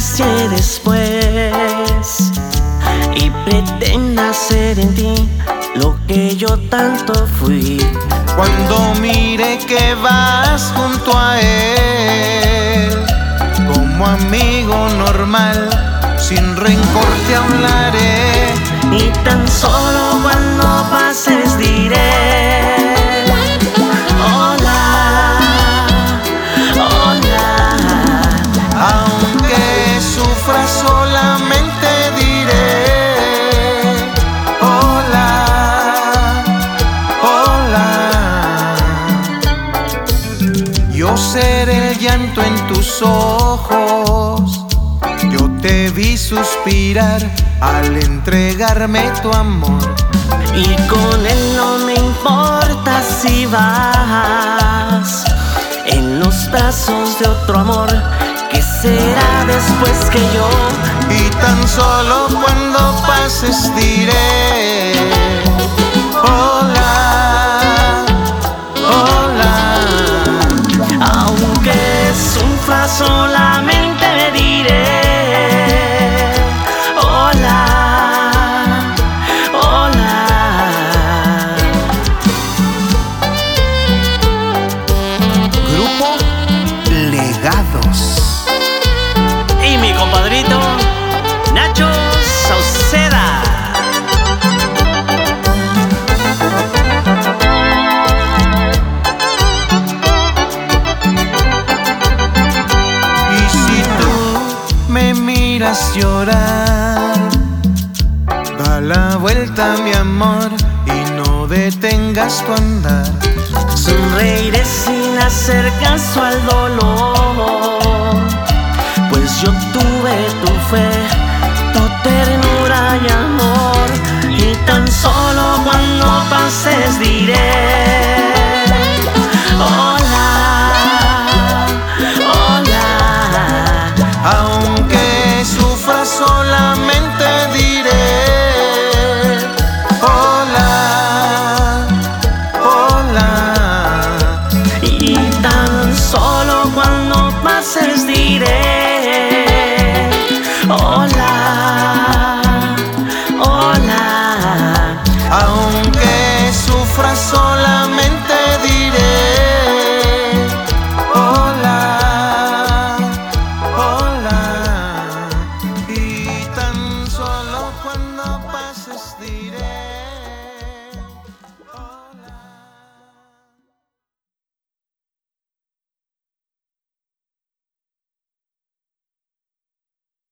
aprecie después y pretenda ser en ti lo que yo tanto fui. Cuando mire que vas junto a él, como amigo normal, sin rencor te hablaré. Y tan solo cuando pases diré: hola, hola. Aunque sufra solamente diré: hola, hola. Yo seré el llanto en tus ojos. Yo te vi suspirar al entregarme tu amor. Y con él no me importa si vas en los brazos de otro amor, que será después que yo. Y tan solo cuando pases diré: hola, hola. Aunque sufra solamente diré: hola, hola. Grupo Legados. Y mi compadrito Nacho Sauceda. Y si tú me miras llorar, da la vuelta, mi amor, y no detengas tu andar. Sonreiré sin hacer caso al dolor, pues yo tuve tu fe, tu ternura y amor. Y tan solo cuando pases diré: hola, hola. Aunque sufra solamente diré: hola, hola. Y tan solo cuando pases diré: hola, hola. Aunque sufra solamente diré: hola, hola. Y tan solo cuando pases diré: